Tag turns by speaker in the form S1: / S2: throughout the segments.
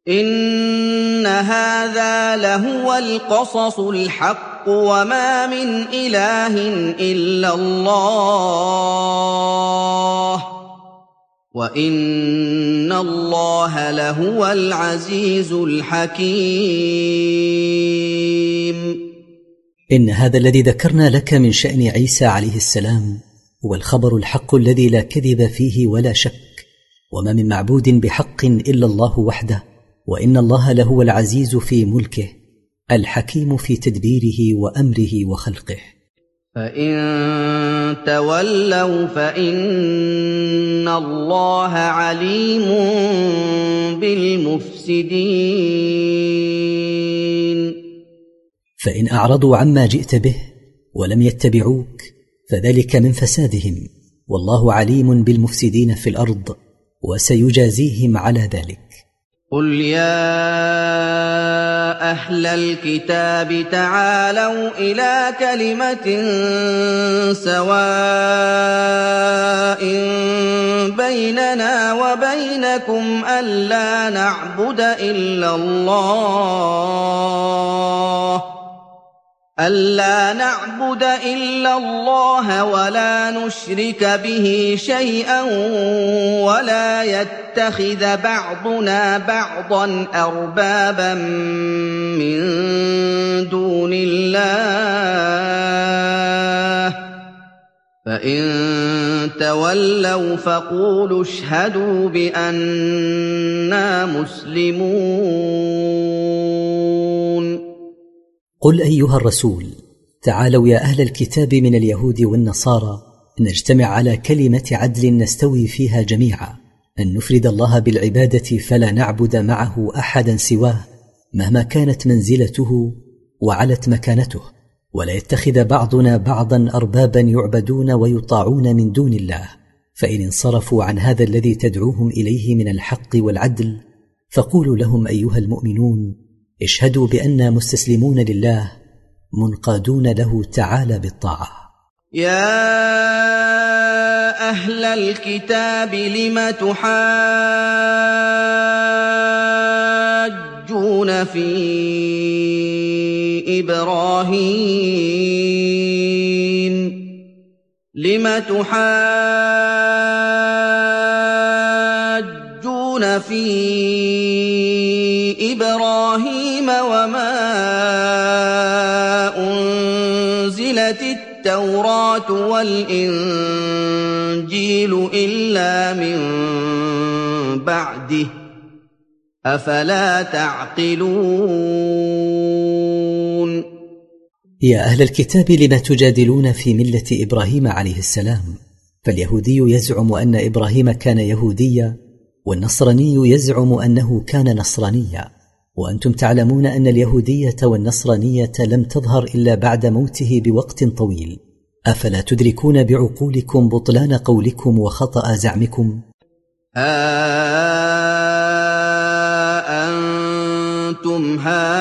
S1: إِنَّ هَٰذَا لَهُوَ الْقَصَصُ الْحَقُّ وَمَا مِنْ إِلَٰهٍ إِلَّا اللَّهُ وَإِنَّ اللَّهَ لَهُوَ الْعَزِيزُ الْحَكِيمُ.
S2: إن هذا الذي ذكرنا لك من شأن عيسى عليه السلام هو الخبر الحق الذي لا كذب فيه ولا شك، وما من معبود بحق إلا الله وحده، وإن الله لهو العزيز في ملكه الحكيم في تدبيره وأمره وخلقه.
S1: فإن تولوا فإن الله عليم بالمفسدين.
S2: فإن أعرضوا عما جئت به ولم يتبعوك فذلك من فسادهم، والله عليم بالمفسدين في الأرض وسيجازيهم على ذلك.
S1: قل يا أهل الكتاب تعالوا إلى كلمة سواء بيننا وبينكم ألا نعبد إلا الله ولا نشرك به شيئا ولا يتخذ بعضنا بعضا أربابا من دون الله فإن تولوا فقولوا اشهدوا بأننا مسلمون.
S2: قل أيها الرسول تعالوا يا أهل الكتاب من اليهود والنصارى نجتمع على كلمة عدل نستوي فيها جميعا، أن نفرد الله بالعبادة فلا نعبد معه أحدا سواه مهما كانت منزلته وعلت مكانته، ولا يتخذ بعضنا بعضا أربابا يعبدون ويطاعون من دون الله. فإن انصرفوا عن هذا الذي تدعوهم إليه من الحق والعدل فقولوا لهم أيها المؤمنون اشهدوا بأننا مستسلمون لله منقادون له تعالى بالطاعة.
S1: يا أهل الكتاب لم تحاجون في إبراهيم وما أنزلت التوراة والإنجيل إلا من بعده أفلا تعقلون.
S2: يا أهل الكتاب لما تجادلون في ملة إبراهيم عليه السلام؟ فاليهودي يزعم أن إبراهيم كان يهوديا، والنصراني يزعم أنه كان نصرانيا، وأنتم تعلمون أن اليهودية والنصرانية لم تظهر إلا بعد موته بوقت طويل. أفلا تدركون بعقولكم بطلان قولكم وخطأ زعمكم؟
S1: أنتم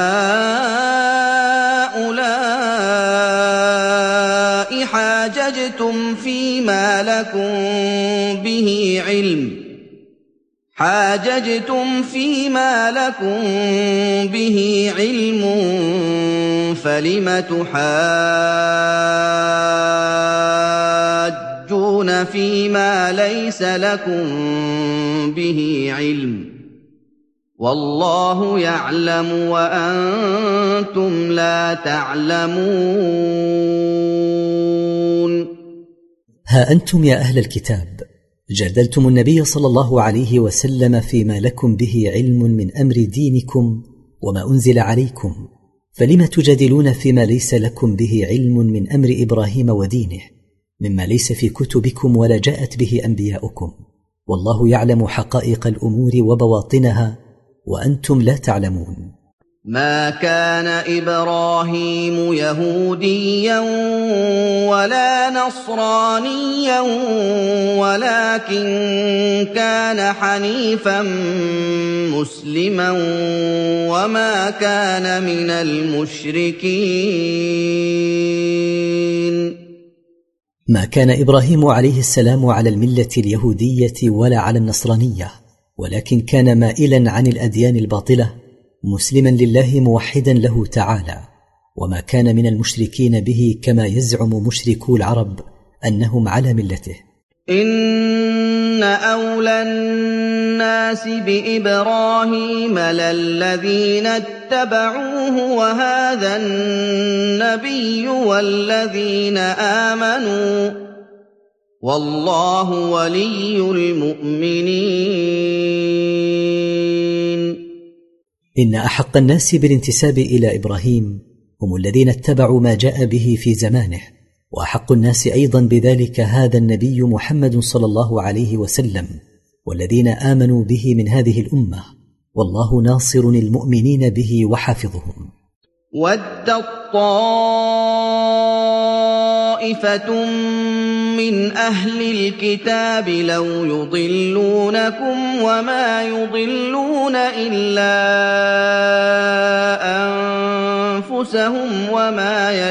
S1: هؤلاء حاججتم فيما لكم به علم فلم تحاجون فيما ليس لكم به علم والله يعلم وأنتم لا تعلمون.
S2: ها أنتم يا أهل الكتاب جادلتم النبي صلى الله عليه وسلم فيما لكم به علم من أمر دينكم وما أنزل عليكم، فلم تجادلون فيما ليس لكم به علم من أمر إبراهيم ودينه مما ليس في كتبكم ولا جاءت به أنبياؤكم، والله يعلم حقائق الأمور وبواطنها وأنتم لا تعلمون.
S1: ما كان إبراهيم يهوديا ولا نصرانيا ولكن كان حنيفا مسلما وما كان من المشركين.
S2: ما كان إبراهيم عليه السلام على الملة اليهودية ولا على النصرانية، ولكن كان مائلا عن الأديان الباطلة مسلما لله موحدا له تعالى، وما كان من المشركين به كما يزعم مشركو العرب أنهم على ملته.
S1: إن أولى الناس بإبراهيم للذين اتبعوه وهذا النبي والذين آمنوا والله ولي المؤمنين.
S2: إن أحق الناس بالانتساب إلى إبراهيم هم الذين اتبعوا ما جاء به في زمانه، وأحق الناس أيضا بذلك هذا النبي محمد صلى الله عليه وسلم والذين آمنوا به من هذه الأمة، والله ناصر المؤمنين به وحافظهم.
S1: ودت طائفة من أهل الكتاب لو يضلونكم وما يضلون إلا أنفسهم وما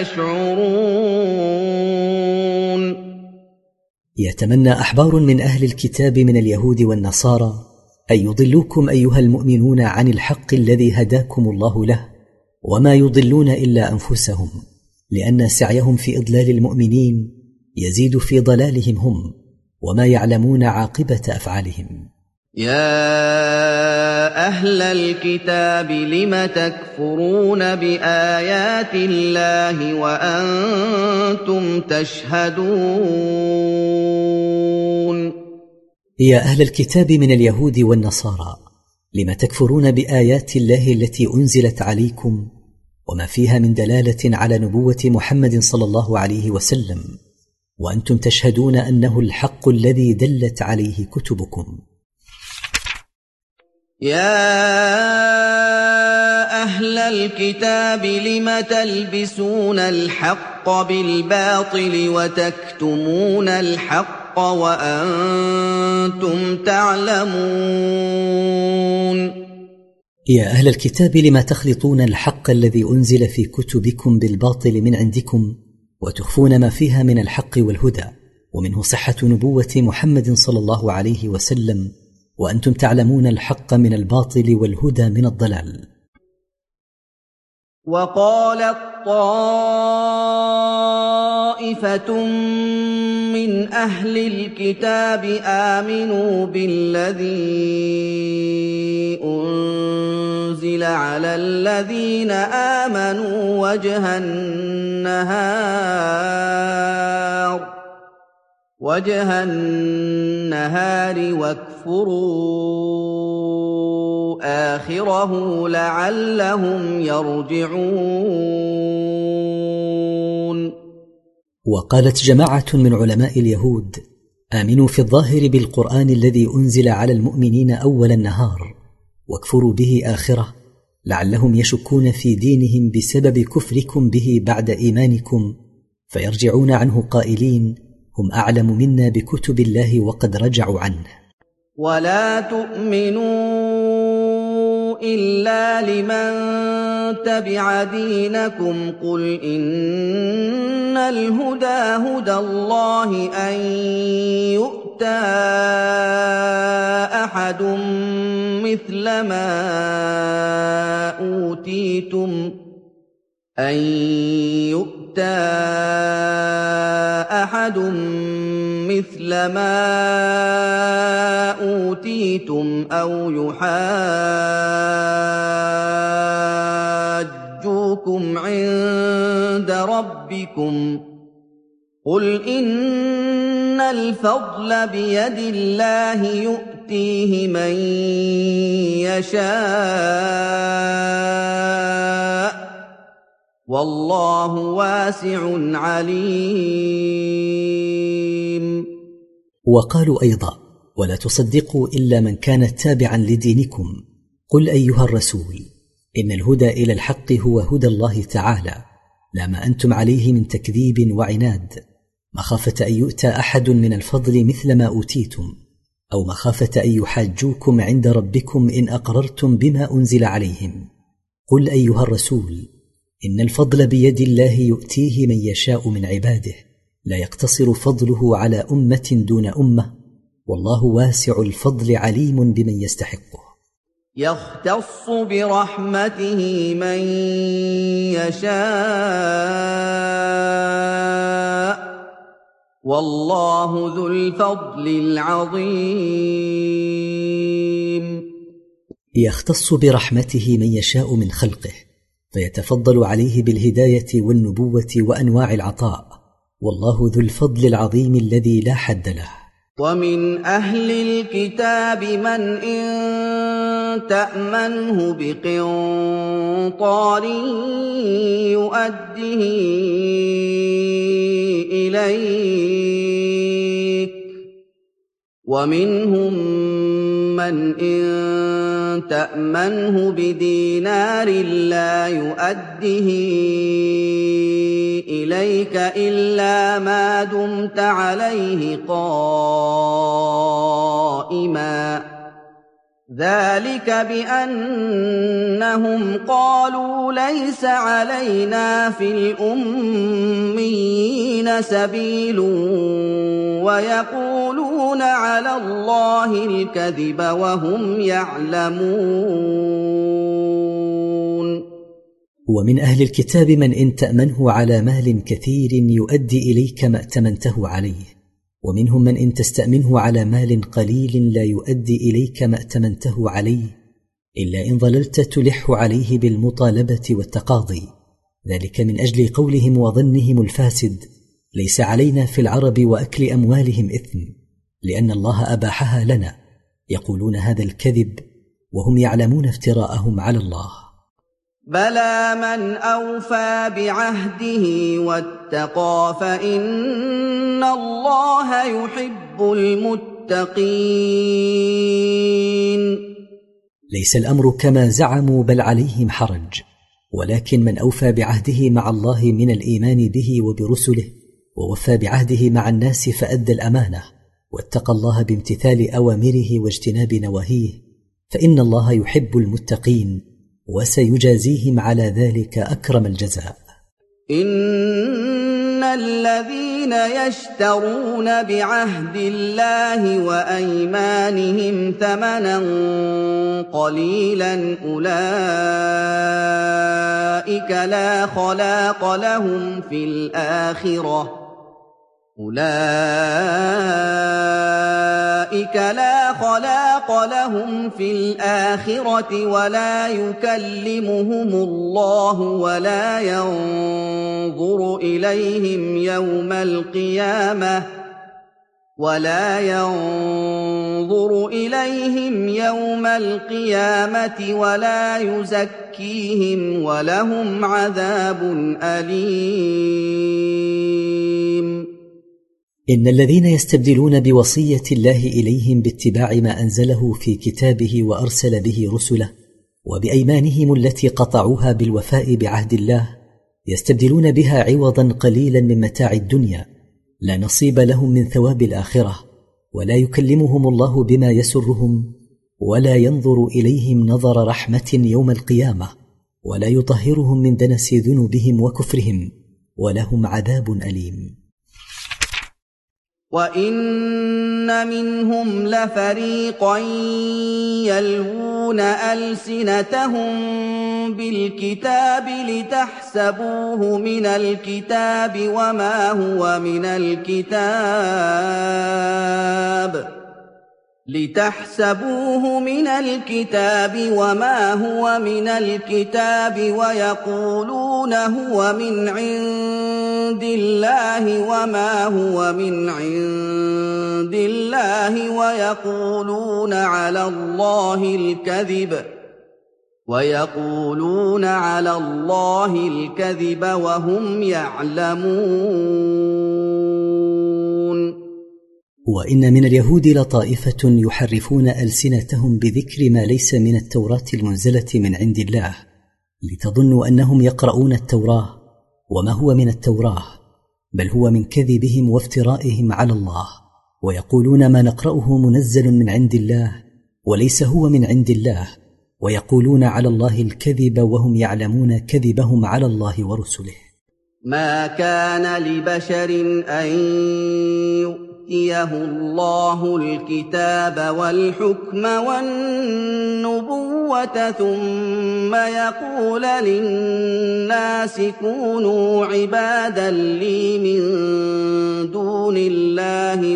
S1: يشعرون.
S2: يتمنى أحبار من أهل الكتاب من اليهود والنصارى أن يضلوكم أيها المؤمنون عن الحق الذي هداكم الله له، وما يضلون إلا أنفسهم، لأن سعيهم في إضلال المؤمنين يزيد في ضلالهم هم، وما يعلمون عاقبة أفعالهم.
S1: يا أهل الكتاب لم تكفرون بآيات الله وأنتم تشهدون.
S2: يا أهل الكتاب من اليهود والنصارى لم تكفرون بآيات الله التي أنزلت عليكم وما فيها من دلالة على نبوة محمد صلى الله عليه وسلم، وأنتم تشهدون أنه الحق الذي دلت عليه كتبكم.
S1: يا أهل الكتاب لم تلبسون الحق بالباطل وتكتمون الحق وأنتم تعلمون.
S2: يا أهل الكتاب لم تخلطون الحق الذي أنزل في كتبكم بالباطل من عندكم وتخفون ما فيها من الحق والهدى، ومنه صحة نبوة محمد صلى الله عليه وسلم، وأنتم تعلمون الحق من الباطل والهدى من الضلال.
S1: وقالت طائفة من أهل الكتاب آمنوا بالذي أنزل على الذين آمنوا وجه النهار واكفروا آخره لعلهم يرجعون.
S2: وقالت جماعة من علماء اليهود آمنوا في الظاهر بالقرآن الذي أنزل على المؤمنين أول النهار واكفروا به آخره لعلهم يشكون في دينهم بسبب كفركم به بعد إيمانكم، فيرجعون عنه قائلين هم أعلم منا بكتب الله وقد رجعوا عنه.
S1: ولا تؤمنوا إلا لمن تبع دينكم قل إن الهدى هدى الله أن يؤتى أحد مثل ما أوتيتم أو يحاجوكم عند ربكم قل إن الفضل بيد الله يؤتيه من يشاء والله واسع عليم.
S2: وقالوا أيضا ولا تصدقوا إلا من كان تابعا لدينكم قل أيها الرسول إن الهدى إلى الحق هو هدى الله تعالى لا ما أنتم عليه من تكذيب وعناد، مخافة أن يؤتى أحد من الفضل مثل ما أوتيتم، أو مخافة أن يحاجوكم عند ربكم إن أقررتم بما أنزل عليهم. قل أيها الرسول إن الفضل بيد الله يؤتيه من يشاء من عباده، لا يقتصر فضله على أمة دون أمة، والله واسع الفضل عليم بمن يستحقه.
S1: يختص برحمته من يشاء والله ذو الفضل العظيم.
S2: يختص برحمته من يشاء من خلقه فيتفضل عليه بالهداية والنبوة وأنواع العطاء، والله ذو الفضل العظيم الذي لا حد له.
S1: ومن أهل الكتاب من إن تأمنه بقنطار يؤده إليك، ومنهم من إن تأمنه بدينار لا يؤده إليك إلا ما دمت عليه قائما، ذلك بأنهم قالوا ليس علينا في الأميين سبيل ويقولون على الله الكذب وهم يعلمون.
S2: ومن أهل الكتاب من إن تأمنه على مال كثير يؤدي إليك ما ائتمنته عليه، ومنهم من إن تستأمنه على مال قليل لا يؤدي إليك ما ائتمنته عليه إلا إن ظللت تلح عليه بالمطالبة والتقاضي، ذلك من أجل قولهم وظنهم الفاسد ليس علينا في العرب وأكل أموالهم إثم، لأن الله أباحها لنا، يقولون هذا الكذب وهم يعلمون افتراءهم على الله.
S1: بلى من أوفى بعهده واتقى فإن الله يحب المتقين.
S2: ليس الأمر كما زعموا بل عليهم حرج، ولكن من أوفى بعهده مع الله من الإيمان به وبرسله ووفى بعهده مع الناس فأدى الأمانة واتقى الله بامتثال أوامره واجتناب نواهيه فإن الله يحب المتقين وسيجازيهم على ذلك أكرم الجزاء.
S1: إن الذين يشترون بعهد الله وأيمانهم ثمنا قليلا أولئك لا خلاق لهم في الآخرة ولا يكلمهم الله ولا ينظر إليهم يوم القيامة ولا يزكيهم ولهم عذاب أليم.
S2: إن الذين يستبدلون بوصية الله إليهم باتباع ما أنزله في كتابه وأرسل به رسله وبأيمانهم التي قطعوها بالوفاء بعهد الله يستبدلون بها عوضا قليلا من متاع الدنيا لا نصيب لهم من ثواب الآخرة، ولا يكلمهم الله بما يسرهم ولا ينظر إليهم نظر رحمة يوم القيامة ولا يطهرهم من دنس ذنوبهم وكفرهم ولهم عذاب أليم.
S1: وَإِنَّ مِنْهُمْ لَفَرِيقًا يَلْوُونَ أَلْسِنَتَهُم بِالْكِتَابِ لِتَحْسَبُوهُ مِنَ الْكِتَابِ وَمَا هُوَ مِنَ الْكِتَابِ وَيَقُولُونَ هُوَ مِنْ عِندِ اللَّهِ وَمَا هُوَ مِنْ عِندِ اللَّهِ وَيَقُولُونَ عَلَى اللَّهِ الْكَذِبَ وَهُمْ يَعْلَمُونَ.
S2: وإن من اليهود لطائفة يحرفون ألسنتهم بذكر ما ليس من التوراة المنزلة من عند الله لتظنوا أنهم يقرؤون التوراة وما هو من التوراة، بل هو من كذبهم وافترائهم على الله، ويقولون ما نقرأه منزل من عند الله وليس هو من عند الله، ويقولون على الله الكذب وهم يعلمون كذبهم على الله ورسله.
S1: ما كان لبشر أن يؤتى يؤتيه الله الكتاب والحكم والنبوة ثم يقول للناس كونوا عبادا لي من دون الله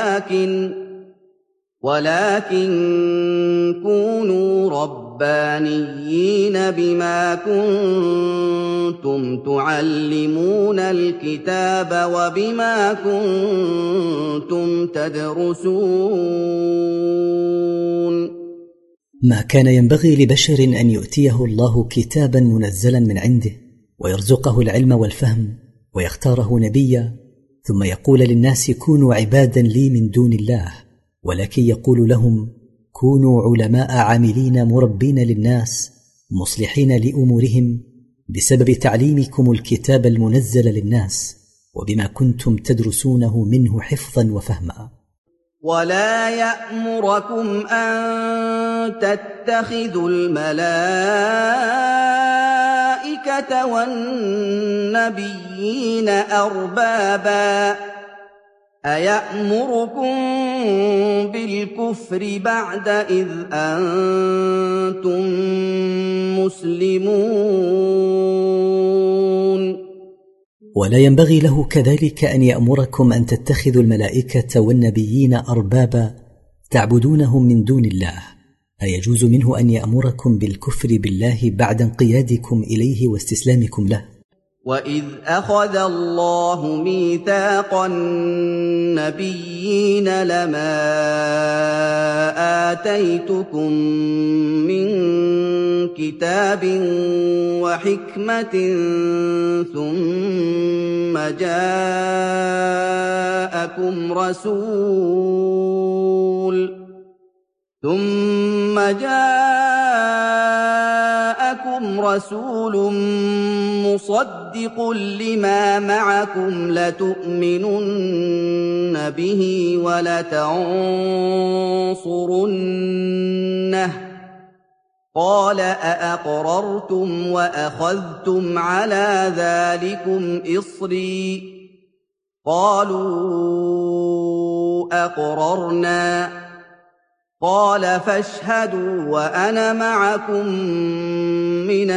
S1: ولكن كونوا ربانيين بما كنتم تعلمون الكتاب وبما كنتم تدرسون.
S2: ما كان ينبغي لبشر أن يؤتيه الله كتابا منزلا من عنده ويرزقه العلم والفهم ويختاره نبيا ثم يقول للناس كونوا عبادا لي من دون الله، ولكن يقول لهم كونوا علماء عاملين مربين للناس مصلحين لأمورهم بسبب تعليمكم الكتاب المنزل للناس وبما كنتم تدرسونه منه حفظا وفهما.
S1: ولا يأمركم أن تتخذوا الملائكة والنبيين أربابا أيأمركم بالكفر بعد إذ أنتم مسلمون.
S2: ولا ينبغي له كذلك أن يأمركم أن تتخذوا الملائكة والنبيين أربابا تعبدونهم من دون الله. أيجوز منه أن يأمركم بالكفر بالله بعد انقيادكم إليه واستسلامكم له؟
S1: وَإِذْ أَخَذَ اللَّهُ مِيثَاقَ النَّبِيِّينَ لَمَا آتَيْتُكُم مِّن كِتَابٍ وَحِكْمَةٍ ثُمَّ جاءكم رسول مصدق لما معكم لتؤمنن به ولتنصرنه قال أأقررتم وأخذتم على ذلكم إصري قالوا أقررنا قال فاشهدوا وأنا معكم من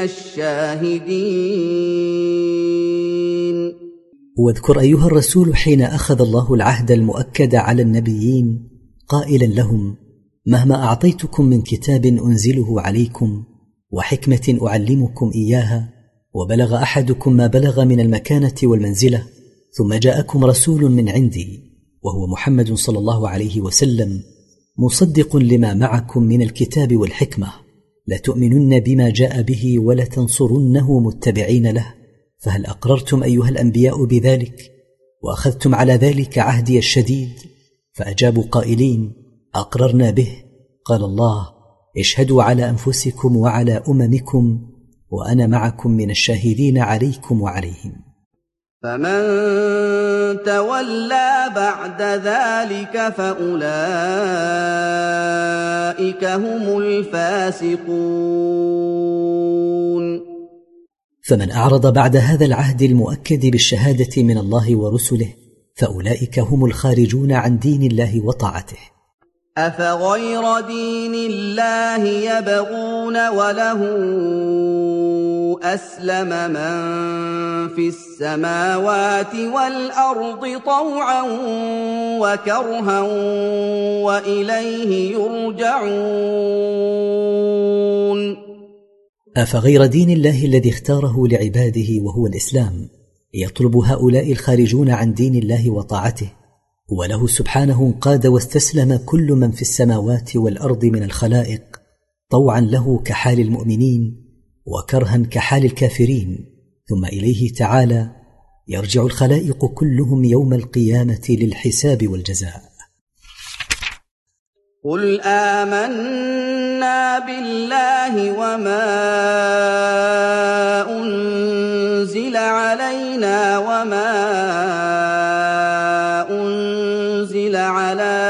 S1: الشاهدين.
S2: واذكر أيها الرسول حين أخذ الله العهد المؤكد على النبيين قائلا لهم مهما أعطيتكم من كتاب أنزله عليكم وحكمة أعلمكم إياها وبلغ أحدكم ما بلغ من المكانة والمنزلة ثم جاءكم رسول من عندي وهو محمد صلى الله عليه وسلم مصدق لما معكم من الكتاب والحكمة لتؤمنن بما جاء به ولتنصرنه متبعين له فهل أقررتم أيها الأنبياء بذلك وأخذتم على ذلك عهدي الشديد؟ فأجابوا قائلين أقررنا به. قال الله اشهدوا على أنفسكم وعلى أممكم وأنا معكم من الشاهدين عليكم وعليهم.
S1: فمن تولى بعد ذلك فأولئك هم الفاسقون.
S2: فمن أعرض بعد هذا العهد المؤكد بالشهادة من الله ورسله فأولئك هم الخارجون عن دين الله وطاعته.
S1: أفغير دين الله يبغون وله أسلم من في السماوات والأرض طوعا وكرها وإليه يرجعون.
S2: أفغير دين الله الذي اختاره لعباده وهو الإسلام يطلب هؤلاء الخارجون عن دين الله وطاعته وله سبحانه انقاد واستسلم كل من في السماوات والأرض من الخلائق طوعا له كحال المؤمنين وكرها كحال الكافرين ثم إليه تعالى يرجع الخلائق كلهم يوم القيامة للحساب والجزاء.
S1: قل آمنا بالله وما أنزل علينا وما أنزل على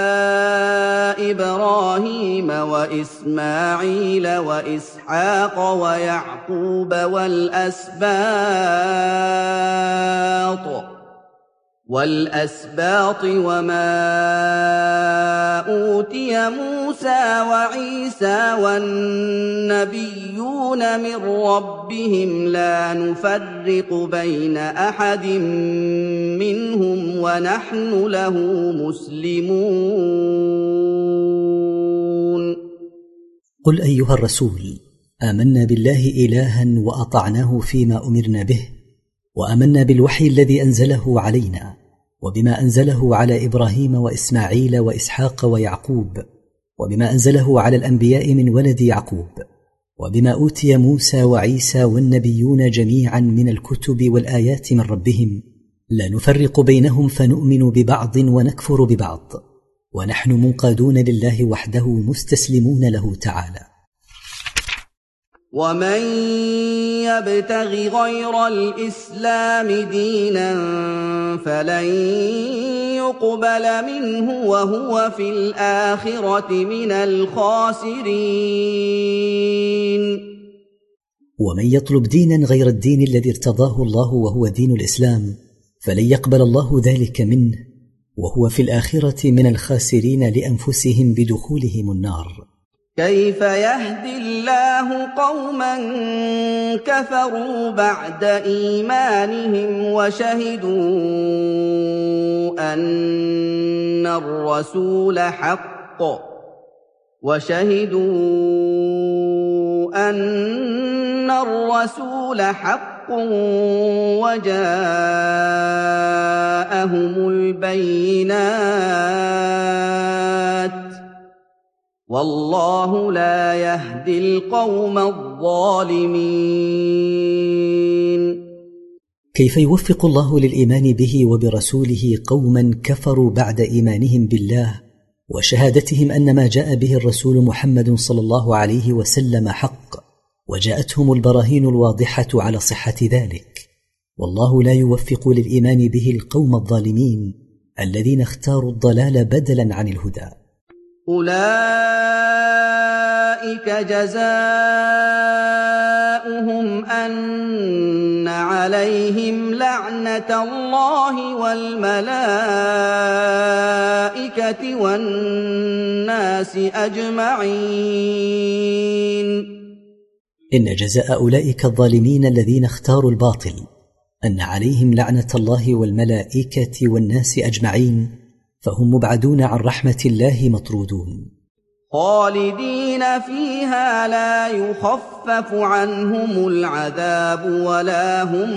S1: إبراهيم وإسماعيل وإسحاق ويعقوب والأسباط وَالْأَسْبَاطِ وَمَا أُوتِيَ مُوسَىٰ وَعِيسَىٰ وَالنَّبِيُّونَ مِن رَّبِّهِمْ لَا نُفَرِّقُ بَيْنَ أَحَدٍ مِّنْهُمْ وَنَحْنُ لَهُ مُسْلِمُونَ.
S2: قل أيها الرسول: آمنا بالله إلها وأطعناه فيما أمرنا به، وآمنا بالوحي الذي أنزله علينا، وبما أنزله على إبراهيم وإسماعيل وإسحاق ويعقوب، وبما أنزله على الأنبياء من ولد يعقوب، وبما أوتي موسى وعيسى والنبيون جميعا من الكتب والآيات من ربهم، لا نفرق بينهم فنؤمن ببعض ونكفر ببعض، ونحن منقادون لله وحده مستسلمون له تعالى.
S1: وَمَن يَبْتَغِ غَيْرَ الْإِسْلَامِ دِينًا فَلَن يُقْبَلَ مِنْهُ وَهُوَ فِي الْآخِرَةِ مِنَ الْخَاسِرِينَ.
S2: ومن يطلب دينا غير الدين الذي ارتضاه الله وهو دين الإسلام فلن يقبل الله ذلك منه، وهو في الآخرة من الخاسرين لأنفسهم بدخولهم النار.
S1: كيف يهدي الله قوما كفروا بعد إيمانهم وشهدوا أن الرسول حق وجاءهم البينات والله لا يهدي القوم الظالمين.
S2: كيف يوفق الله للإيمان به وبرسوله قوما كفروا بعد إيمانهم بالله وشهادتهم أن ما جاء به الرسول محمد صلى الله عليه وسلم حق، وجاءتهم البراهين الواضحة على صحة ذلك، والله لا يوفق للإيمان به القوم الظالمين الذين اختاروا الضلال بدلا عن الهدى.
S1: أولئك جزاؤهم أن عليهم لعنة الله والملائكة والناس أجمعين.
S2: إن جزاء أولئك الظالمين الذين اختاروا الباطل أن عليهم لعنة الله والملائكة والناس أجمعين، فهم مبعدون عن رحمة الله مطرودون.
S1: خالدين فيها لا يخفف عنهم العذاب ولا هم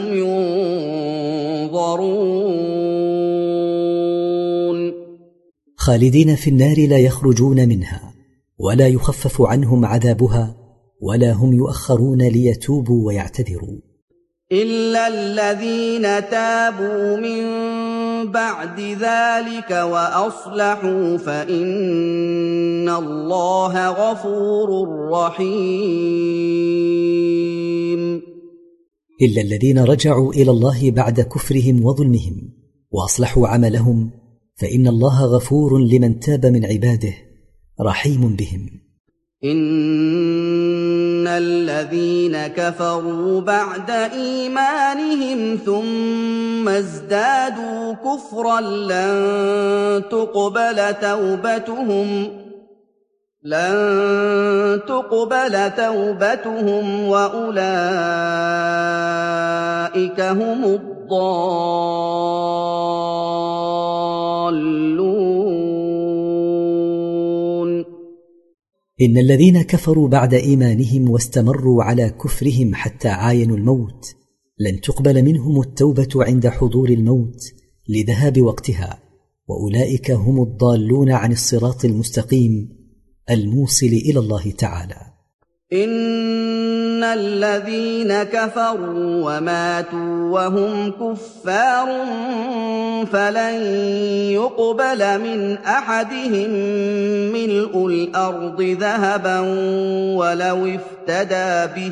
S1: ينظرون.
S2: خالدين في النار لا يخرجون منها ولا يخفف عنهم عذابها ولا هم يؤخرون ليتوبوا ويعتذروا.
S1: إلا الذين تابوا من بعد ذلك وأصلحوا فإن الله غفور رحيم.
S2: إلا الذين رجعوا إلى الله بعد كفرهم وظلمهم وأصلحوا عملهم فإن الله غفور لمن تاب من عباده رحيم بهم.
S1: إن الذين كفروا بعد إيمانهم ثم ازدادوا كفرا لن تقبل توبتهم وأولئك هم الضالون.
S2: إن الذين كفروا بعد إيمانهم واستمروا على كفرهم حتى عاينوا الموت لن تقبل منهم التوبة عند حضور الموت لذهاب وقتها، وأولئك هم الضالون عن الصراط المستقيم الموصل إلى الله تعالى.
S1: إن الذين كفروا وماتوا وهم كفار فلن يقبل من أحدهم ملء الأرض ذهبا ولو افتدى به،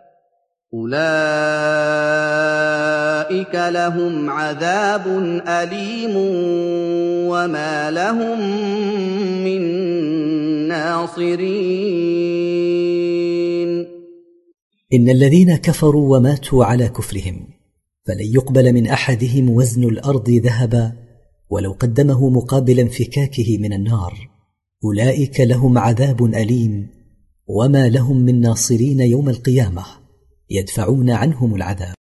S1: أولئك لهم عذاب أليم وما لهم من ناصرين.
S2: إن الذين كفروا وماتوا على كفرهم فلن يقبل من أحدهم وزن الأرض ذهبا ولو قدمه مقابل انفكاكه من النار. أولئك لهم عذاب أليم وما لهم من ناصرين يوم القيامة يدفعون عنهم العذاب.